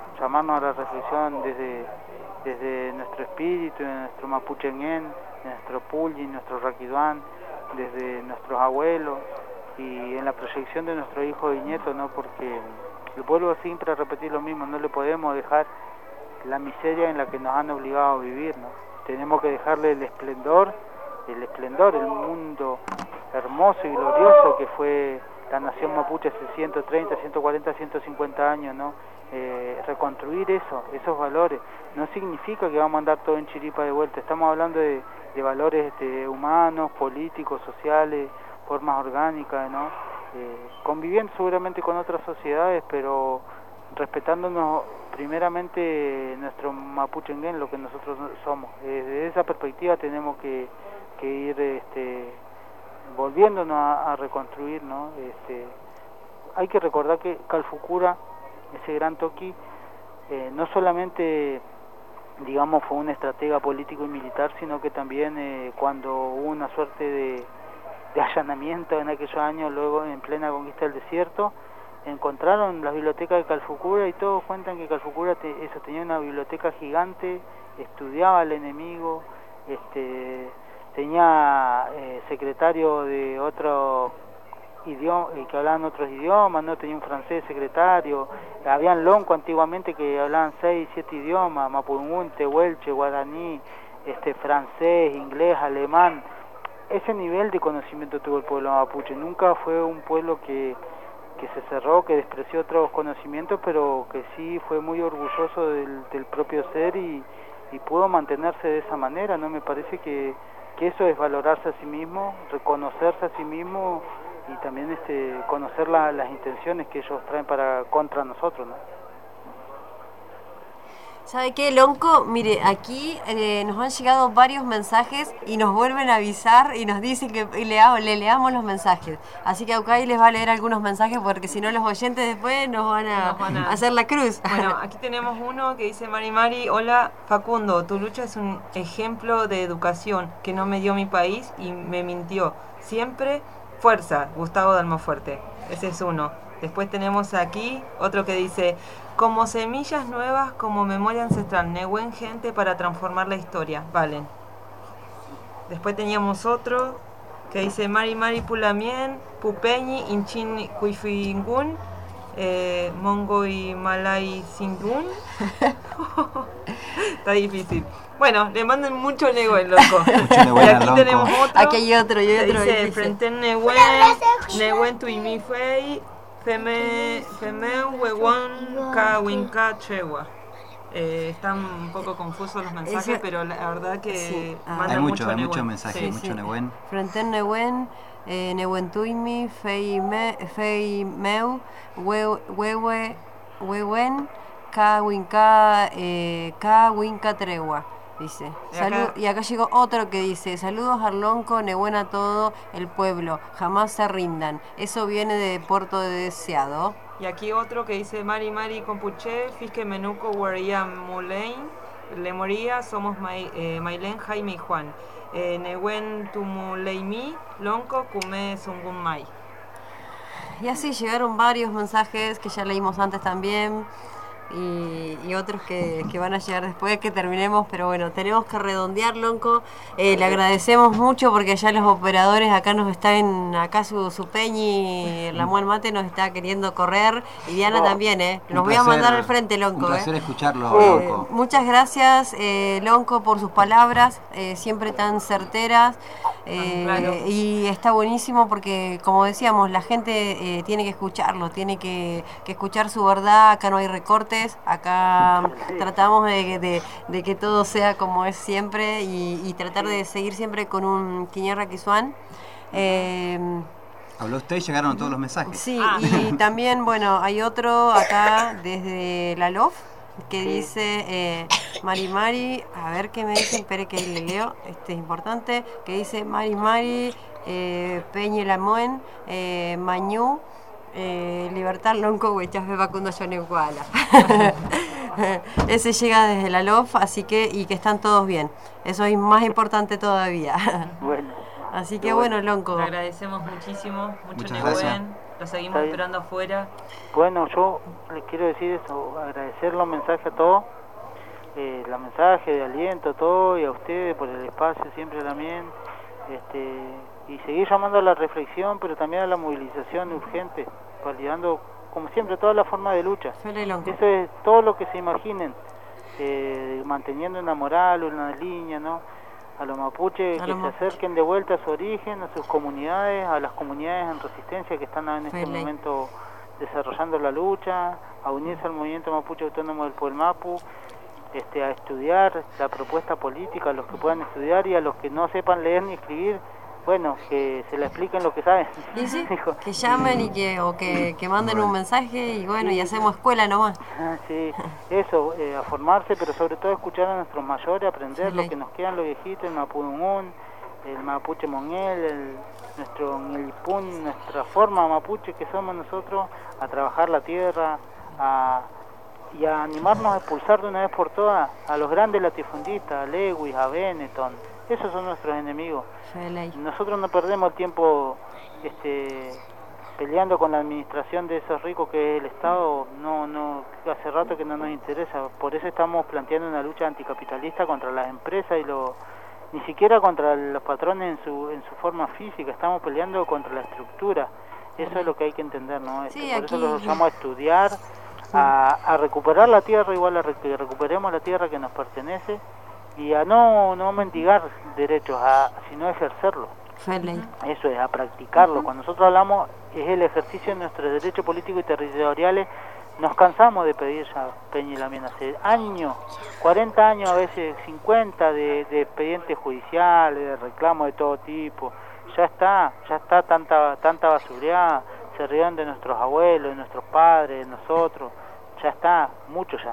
desde nuestro espíritu, de nuestro mapucheñén, de nuestro pulli, nuestro raquiduán, desde nuestros abuelos y en la proyección de nuestros hijos y nietos, ¿no? Porque el pueblo siempre a repetir lo mismo, no le podemos dejar la miseria en la que nos han obligado a vivir, ¿no? Tenemos que dejarle el esplendor, el mundo hermoso y glorioso que fue la nación mapuche hace 130, 140, 150 años, ¿no? Reconstruir esos valores. No significa que vamos a andar todo en chiripa de vuelta, estamos hablando de valores humanos, políticos, sociales, formas orgánicas, ¿no? Conviviendo seguramente con otras sociedades, pero respetándonos primeramente nuestro mapuchenguén, lo que nosotros somos. Desde esa perspectiva tenemos que ir volviéndonos a reconstruir, ¿no? Hay que recordar que Calfucura, ese gran toqui, no solamente, digamos, fue un estratega político y militar, sino que también cuando hubo una suerte de allanamiento en aquellos años, luego en plena conquista del desierto, encontraron la biblioteca de Calfucura y todos cuentan que Calfucura tenía una biblioteca gigante, estudiaba al enemigo, tenía secretario de otro idioma, que hablaban otros idiomas, no tenía un francés secretario, habían lonco antiguamente que hablaban 6, 7 idiomas, mapudungun, tehuelche, guaraní, francés, inglés, alemán. Ese nivel de conocimiento tuvo el pueblo mapuche, nunca fue un pueblo que se cerró, que despreció otros conocimientos, pero que sí fue muy orgulloso del propio ser y pudo mantenerse de esa manera, ¿no? Me parece que eso es valorarse a sí mismo, reconocerse a sí mismo y también conocer las intenciones que ellos traen contra nosotros, ¿no? ¿Sabe qué, Lonco? Mire, aquí nos han llegado varios mensajes y nos vuelven a avisar y nos dicen que le leamos los mensajes. Así que Aucay les va a leer algunos mensajes porque si no los oyentes después nos van a hacer la cruz. Bueno, aquí tenemos uno que dice Mari, hola Facundo, tu lucha es un ejemplo de educación que no me dio mi país y me mintió. Siempre fuerza, Gustavo de Almafuerte. Ese es uno. Después tenemos aquí otro que dice, como semillas nuevas, como memoria ancestral, Nehuen gente para transformar la historia, valen. Después teníamos otro que dice, Mari Pulamien, Pupeñi, Inchin Kuifingun, Mongo y Malay Singun. Está difícil. Bueno, le mandan mucho Nehuen, loco. Mucho Y aquí loco. tenemos otro. Aquí hay otro y otro. Dice, dice, frente Nehuen, Nehuen Tuimi Fei, Feme Huewan Kawinka Chewa. Están un poco confusos los mensajes, Eso- pero la verdad que Sí. mandan Hay muchos Nehuen. mensajes, Sí. mucho Nehuen. Frenten Nehuen, Nehuen Tuimi, Fei Meu, Wewen, Kawinka Tregua. Dice. Y acá- Y acá llegó otro que dice, saludos Arlonco, Nehuen a todo el pueblo, jamás se rindan. Eso viene de Puerto de Deseado. Y aquí otro que dice Mari Compuche, Fisque Menuco, Guaria Mulein, Le Moría, somos Mailen, Jaime y Juan. Nehuen Tumuleimi, Lonco, Kume Sungun Mai. Y así llegaron varios mensajes que ya leímos antes también y otros que van a llegar después que terminemos, pero bueno, tenemos que redondear, Lonco. Le agradecemos mucho porque allá los operadores acá nos están, acá su Peñi, la Muel Mate nos está queriendo correr y Diana también, Un Los voy a placer, mandar al frente, Lonco. Un placer escucharlo, Oh. Lonco. Muchas gracias, Lonco, por sus palabras, siempre tan certeras. Claro. Y está buenísimo porque, como decíamos, la gente tiene que escucharlo, tiene que escuchar su verdad. Acá no hay recortes, acá tratamos de que todo sea como es siempre y tratar de seguir siempre con un Quiñarra Quisuán. Habló usted y llegaron todos los mensajes. Sí, y también, bueno, hay otro acá desde la LOF que dice Mari, a ver qué me dicen, espere que ahí le leo, este es importante, que dice Mari, Peña Lamoen, Mañú, Libertad Lonco Huechafe Facundo Yoneguala. Ese llega desde la LOF, así que, y que están todos bien. Eso es más importante todavía. Bueno, Así que bueno, Lonco. Le agradecemos muchísimo, mucho Muchas gracias. Nehuen. Lo seguimos Está bien. esperando afuera. bueno, yo les quiero decir eso, agradecer los mensajes a todos, los mensajes de aliento, todo, y a ustedes por el espacio siempre también, y seguir llamando a la reflexión, pero también a la movilización urgente, validando, como siempre, toda la forma de lucha. Fele Lonco. Eso es todo lo que se imaginen, manteniendo una moral, una línea, ¿no? A los mapuches A que los se mapuches. acerquen de vuelta a su origen, a sus comunidades, a las comunidades en resistencia que están en este Fele. momento desarrollando la lucha, a unirse al movimiento mapuche autónomo del Puelmapu, a estudiar la propuesta política, a los que puedan estudiar, y a los que no sepan leer ni escribir, bueno, que se le expliquen lo que saben. Y sí, Dijo. que llamen y que manden un mensaje y bueno, y hacemos escuela nomás. Sí, eso, a formarse, pero sobre todo escuchar a nuestros mayores, aprender Sí, lo ley. que nos quedan, los viejitos, el Mapudungún, el Mapuche Monguel, nuestro Nilpún, nuestra forma mapuche que somos nosotros, a trabajar la tierra, y a animarnos a expulsar de una vez por todas a los grandes latifundistas, a Lewis, a Benetton. Esos son nuestros enemigos. Fele. Nosotros no perdemos el tiempo peleando con la administración de esos ricos que es el Estado, no, hace rato que no nos interesa. Por eso estamos planteando una lucha anticapitalista contra las empresas ni siquiera contra los patrones en su forma física, estamos peleando contra la estructura. Eso es lo que hay que entender, ¿no? Sí, Por eso aquí- los llamo a estudiar, a recuperar la tierra, igual a que recuperemos la tierra que nos pertenece, y a no mendigar derechos, sino a ejercerlo. Fele. Eso es, a practicarlo. Cuando nosotros hablamos, es el ejercicio de nuestros derechos políticos y territoriales. Nos cansamos de pedir ya, Peña y Lamien, hace años, 40 años, a veces 50, de expedientes judiciales, de reclamos de todo tipo. Ya está tanta basureada, se rieron de nuestros abuelos, de nuestros padres, de nosotros, ya está, mucho ya.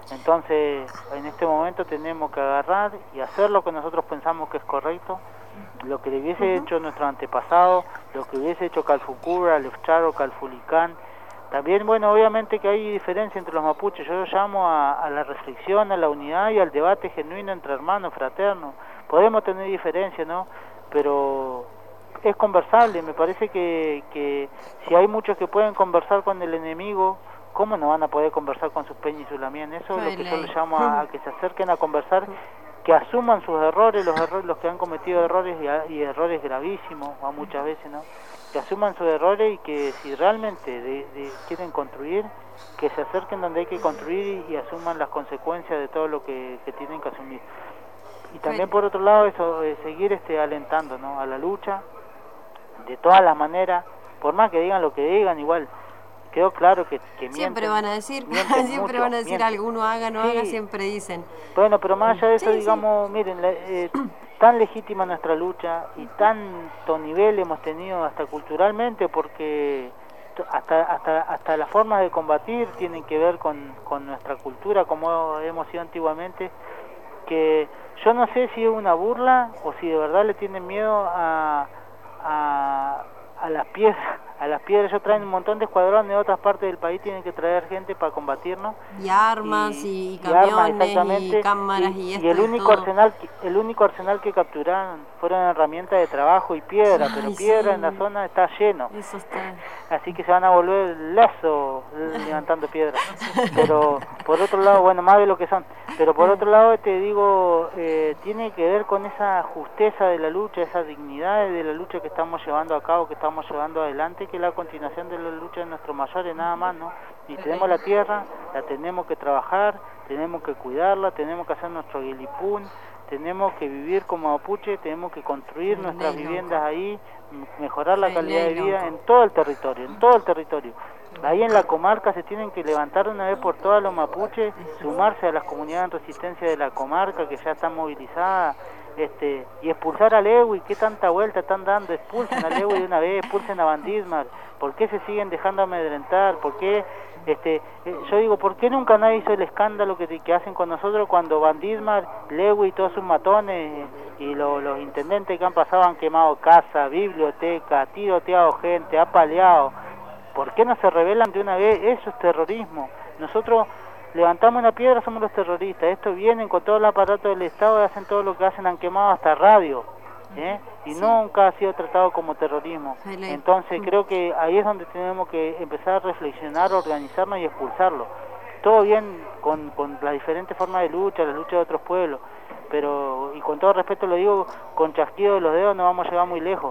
Entonces, en este momento tenemos que agarrar y hacer lo que nosotros pensamos que es correcto, lo que le hubiese hecho nuestro antepasado, lo que hubiese hecho Calfucura, Lefcharo, Calfulicán. También, bueno, obviamente que hay diferencia entre los mapuches. Yo llamo a la reflexión, a la unidad y al debate genuino entre hermanos, fraternos. Podemos tener diferencias, ¿no? Pero es conversable. Me parece que si hay muchos que pueden conversar con el enemigo, ¿cómo no van a poder conversar con sus peñas y sus lamien? Eso es lo que yo les llamo a que se acerquen a conversar, que asuman sus errores, los que han cometido errores y errores gravísimos, a muchas veces, ¿no? Que asuman sus errores y que si realmente quieren construir, que se acerquen donde hay que construir y asuman las consecuencias de todo lo que tienen que asumir. Y también por otro lado eso, seguir alentando, ¿no?, a la lucha de todas las maneras, por más que digan lo que digan, igual quedó claro que siempre mienten, van a decir, siempre mucho, van a decir mienten. alguno haga, no Sí. haga, siempre dicen. Bueno, pero más allá de eso, Sí, digamos, miren, tan legítima nuestra lucha y tanto nivel hemos tenido hasta culturalmente, porque hasta las formas de combatir tienen que ver con nuestra cultura, como hemos sido antiguamente, que yo no sé si es una burla o si de verdad le tienen miedo a las piedras. Ellos traen un montón de escuadrones de otras partes del país, tienen que traer gente para combatirnos. Y armas, y armas, camiones, exactamente, y cámaras, y esto el y único todo. arsenal que capturaron fueron herramientas de trabajo y piedra, Ay, pero piedra sí. en la zona está lleno. Eso está... Así que se van a volver lesos levantando piedras. Pero por otro lado, bueno, más de lo que son. Pero por otro lado, te digo, tiene que ver con esa justeza de la lucha, esa dignidad de la lucha que estamos llevando a cabo, que estamos llevando adelante, que es la continuación de la lucha de nuestros mayores, nada más, ¿no? Y tenemos la tierra, la tenemos que trabajar, tenemos que cuidarla, tenemos que hacer nuestro guilipún, tenemos que vivir como mapuche, tenemos que construir nuestras viviendas ahí, mejorar la calidad de vida en todo el territorio, Ahí en la comarca se tienen que levantar de una vez por todas los mapuches, sumarse a las comunidades en resistencia de la comarca que ya están movilizadas, y expulsar a Lewy. ¿Qué tanta vuelta están dando? Expulsen a Lewy de una vez, expulsen a Bandismar. ¿Por qué se siguen dejando amedrentar? ¿Por qué? Yo digo, ¿por qué nunca nadie hizo el escándalo que hacen con nosotros cuando Bandismar, Lewy y todos sus matones y los intendentes que han pasado han quemado casa, biblioteca, tiroteado gente, apaleado? ¿Por qué no se rebelan de una vez? Eso es terrorismo. Nosotros levantamos una piedra, somos los terroristas. Estos vienen con todo el aparato del Estado y hacen todo lo que hacen, han quemado hasta radio, y nunca ha sido tratado como terrorismo. Entonces creo que ahí es donde tenemos que empezar a reflexionar, organizarnos y expulsarlo. Todo bien con las diferentes formas de lucha, las luchas de otros pueblos, pero, y con todo respeto lo digo, con chasquido de los dedos no vamos a llegar muy lejos.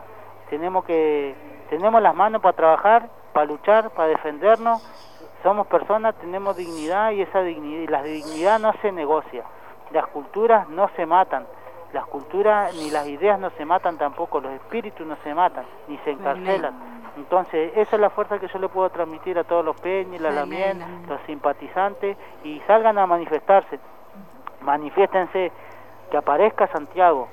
Tenemos las manos para trabajar, para luchar, para defendernos. Somos personas, tenemos dignidad y la dignidad no se negocia. Las culturas no se matan, las culturas ni las ideas no se matan tampoco, los espíritus no se matan, ni se encarcelan. Entonces esa es la fuerza que yo le puedo transmitir a todos los peñis, la lamien, los simpatizantes, y salgan a manifestarse, manifiéstense, que aparezca Santiago,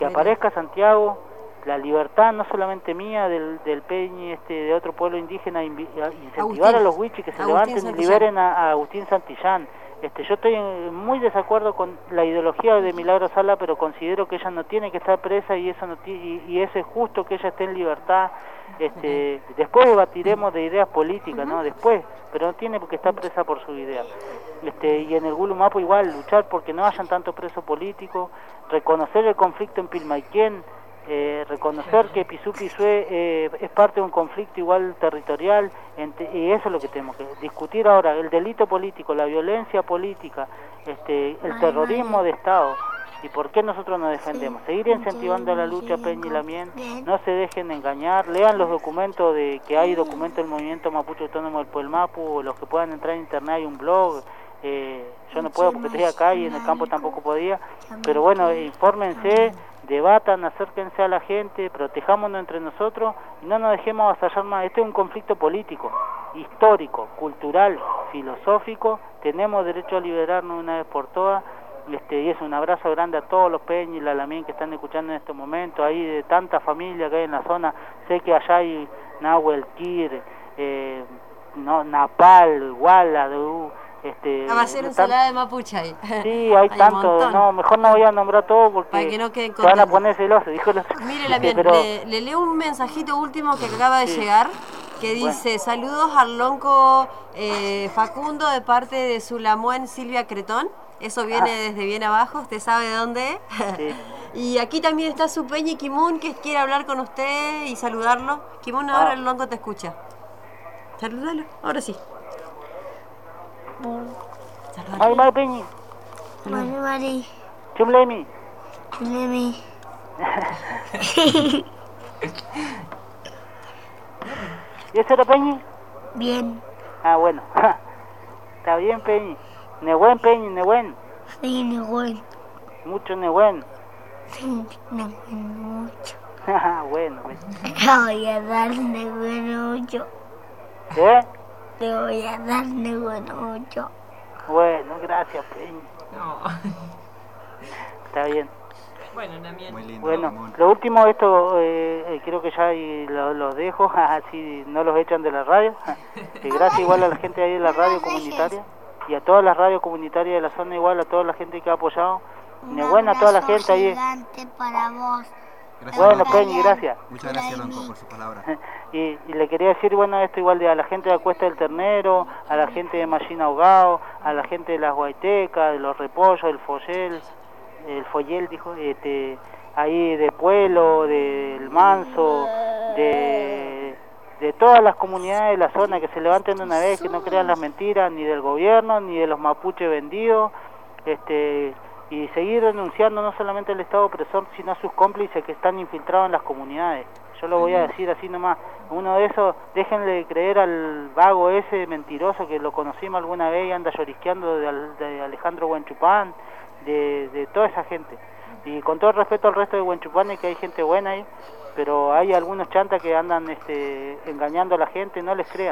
la libertad no solamente mía, del peñi, de otro pueblo indígena, incentivar a los huichis que se levanten y liberen a Agustín Santillán. Yo estoy muy desacuerdo con la ideología de Milagro Sala, pero considero que ella no tiene que estar presa y eso es justo que ella esté en libertad. Después debatiremos de ideas políticas, ¿no? Después, pero no tiene que estar presa por su idea. Y en el Gulumapo igual, luchar porque no hayan tantos presos políticos, reconocer el conflicto en Pilmaiquén, reconocer que Pisú Pisué es parte de un conflicto igual territorial, y eso es lo que tenemos que discutir ahora, el delito político, la violencia política, el terrorismo de Estado, y por qué nosotros nos defendemos. Seguir incentivando la lucha Peña y Lamien, no se dejen engañar, lean los documentos que hay documentos del Movimiento Mapuche Autónomo del Puelmapu, los que puedan entrar en internet, hay un blog. Yo no puedo porque estoy acá y en el campo tampoco podía, pero bueno, infórmense, debatan, acérquense a la gente, protejámonos entre nosotros y no nos dejemos avasallar más. Este es un conflicto político, histórico, cultural, filosófico. Tenemos derecho a liberarnos una vez por todas. Y es un abrazo grande a todos los peñis y la lamien que están escuchando en este momento, ahí de tanta familia que hay en la zona. Sé que allá hay Nahuel Kir, Napal, Guala, Va a ser tan- ensalada de mapuche ahí. Sí, hay un tanto, montón. no, mejor no voy a nombrar todo porque Para que no queden se van a contentos. poner celosos, dijo el otro. Mire, Lamien, Pero, le leo un mensajito último que acaba de Sí. llegar, que dice, saludos al lonco Facundo de parte de su Lamuen Silvia Cretón. Eso viene desde bien abajo, usted sabe de dónde es. Sí. Y aquí también está su Peñi Kimun, que quiere hablar con usted y saludarlo. Kimun, ahora el lonco te escucha. Saludalo, ahora sí. Mari Mari Peñi, Mari, Chumlemi. Lemi. ¿Y eso era Peñi? Bien. Ah, bueno. Está bien, Peñi. Nehuen, Peñi, Nehuen. Sí, me voy. Mucho Nehuen. Sí, me voy mucho. Bueno, pues. Te voy a dar de bueno mucho. ¿Eh? Te voy a dar de bueno mucho. Bueno, gracias, Peñi. No. Está bien. Bueno, también. Muy lindo. Bueno, muy- lo último, esto creo que ya los dejo, así no los echan de la radio. Y gracias igual a la gente ahí de la radio comunitaria y a todas las radios comunitarias de la zona, igual a toda la gente que ha apoyado. Buena a toda la gente ahí. Gigante para vos. Gracias, Bueno, Lonco. Peñi, gracias. Muchas gracias, Lonco, por su palabra. Y le quería decir, bueno, esto igual a la gente de Cuesta del Ternero, a la gente de Machina Ahogado, a la gente de las Guaitecas, de los Repollos, el Follel, dijo, ahí de Pueblo, del Manso, de todas las comunidades de la zona, que se levanten de una vez, que no crean las mentiras ni del gobierno, ni de los mapuches vendidos, y seguir denunciando no solamente al Estado opresor, sino a sus cómplices que están infiltrados en las comunidades. Yo lo voy a decir así nomás, uno de esos, déjenle de creer al vago ese mentiroso que lo conocimos alguna vez y anda llorisqueando de Alejandro Huenchupán, de toda esa gente. Y con todo el respeto al resto de Huenchupanes, que hay gente buena ahí, pero hay algunos chantas que andan engañando a la gente, no les crean.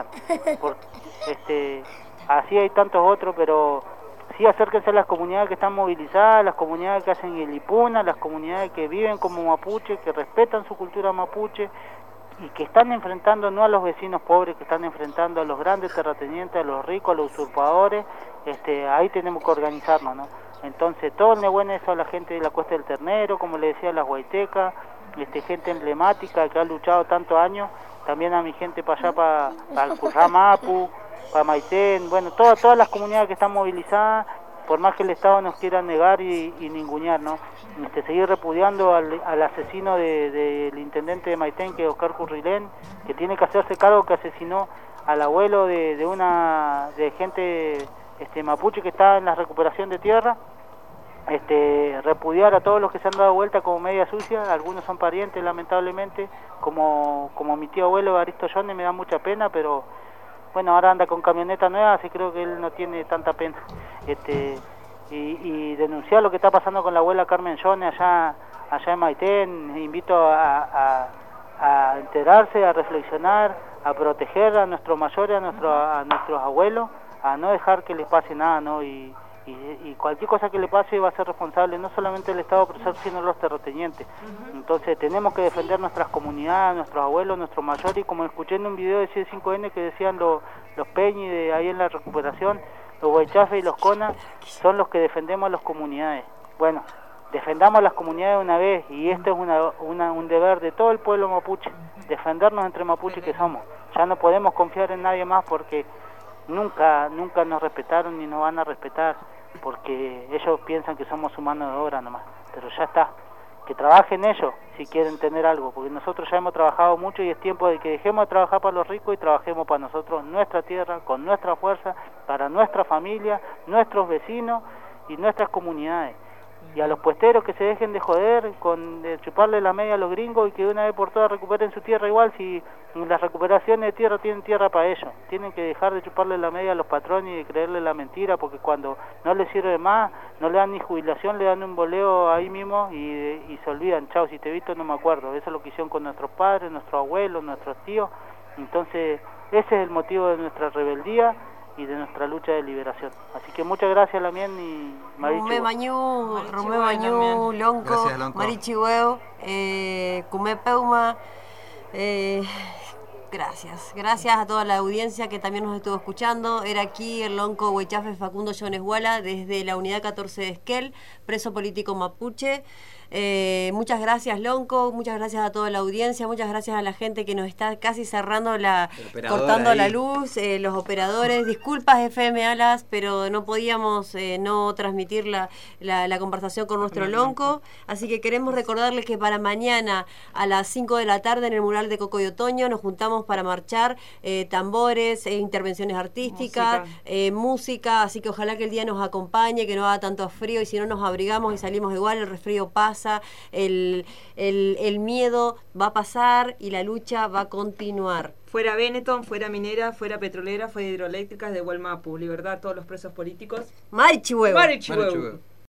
Así hay tantos otros, pero sí acérquense a las comunidades que están movilizadas, las comunidades que hacen el Ipuna, las comunidades que viven como mapuche, que respetan su cultura mapuche y que están enfrentando no a los vecinos pobres, que están enfrentando a los grandes terratenientes, a los ricos, a los usurpadores. Ahí tenemos que organizarnos, ¿no? Entonces todo el Nehuen, eso a la gente de la Cuesta del Ternero, como le decía, las Guaitecas, gente emblemática que ha luchado tantos años, también a mi gente para allá, para el Curramapu, para Maitén, bueno, todas las comunidades que están movilizadas, por más que el Estado nos quiera negar y ningunear, ¿no? Seguir repudiando al asesino del intendente de Maitén, que es Oscar Currilén, que tiene que hacerse cargo que asesinó al abuelo de gente mapuche que está en la recuperación de tierra. Repudiar a todos los que se han dado vuelta como media sucia, algunos son parientes lamentablemente, como mi tío abuelo Evaristo Jones, me da mucha pena, pero bueno, ahora anda con camioneta nueva, así creo que él no tiene tanta pena. Y denunciar lo que está pasando con la abuela Carmen Jones allá en Maitén. Invito a enterarse, a reflexionar, a proteger a nuestros mayores, a nuestros abuelos, a no dejar que les pase nada, ¿no? Y cualquier cosa que le pase va a ser responsable no solamente el Estado opresor, sino los terratenientes. Entonces tenemos que defender nuestras comunidades, nuestros abuelos, nuestros mayores, y como escuché en un video de C5N que decían los Peñi de ahí en la recuperación, los Huaychafes y los Cona son los que defendemos a las comunidades. Bueno, defendamos a las comunidades una vez, y esto es un deber de todo el pueblo mapuche, defendernos entre mapuches que somos. Ya no podemos confiar en nadie más porque nunca nos respetaron ni nos van a respetar, porque ellos piensan que somos humanos de obra nomás, pero ya está, que trabajen ellos si quieren tener algo, porque nosotros ya hemos trabajado mucho y es tiempo de que dejemos de trabajar para los ricos y trabajemos para nosotros, nuestra tierra, con nuestra fuerza, para nuestra familia, nuestros vecinos y nuestras comunidades. Y a los puesteros que se dejen de joder de chuparle la media a los gringos y que de una vez por todas recuperen su tierra, igual si las recuperaciones de tierra tienen tierra para ellos. Tienen que dejar de chuparle la media a los patrones y de creerle la mentira, porque cuando no les sirve más, no le dan ni jubilación, le dan un boleo ahí mismo y se olvidan. Chao, si te he visto no me acuerdo. Eso es lo que hicieron con nuestros padres, nuestros abuelos, nuestros tíos. Entonces ese es el motivo de nuestra rebeldía y de nuestra lucha de liberación. Así que muchas gracias, Lamien y Marichu. Rumé Mañú, Lonco, Gracias, Lonco. Marichihueo, Cumé Peuma, Gracias a toda la audiencia que también nos estuvo escuchando. Era aquí el lonco Huaychafe Facundo Yoneshuala desde la unidad 14 de Esquel, preso político mapuche. Muchas gracias, Lonco, muchas gracias a toda la audiencia, muchas gracias a la gente que nos está casi cerrando cortando la luz, los operadores. Disculpas, FM Alas, pero no podíamos no transmitir la conversación con nuestro Lonco, así que queremos recordarles que para mañana a las 5 de la tarde en el mural de Coco y Otoño nos juntamos para marchar, tambores, intervenciones artísticas, música, así que ojalá que el día nos acompañe, que no haga tanto frío, y si no nos abrigamos y salimos igual, el resfrío pasa. El miedo va a pasar y la lucha va a continuar. Fuera Benetton, fuera minera, fuera petrolera, fuera hidroeléctricas de Gualmapu. Libertad a todos los presos políticos. Marichihuevo. Marichihuevo.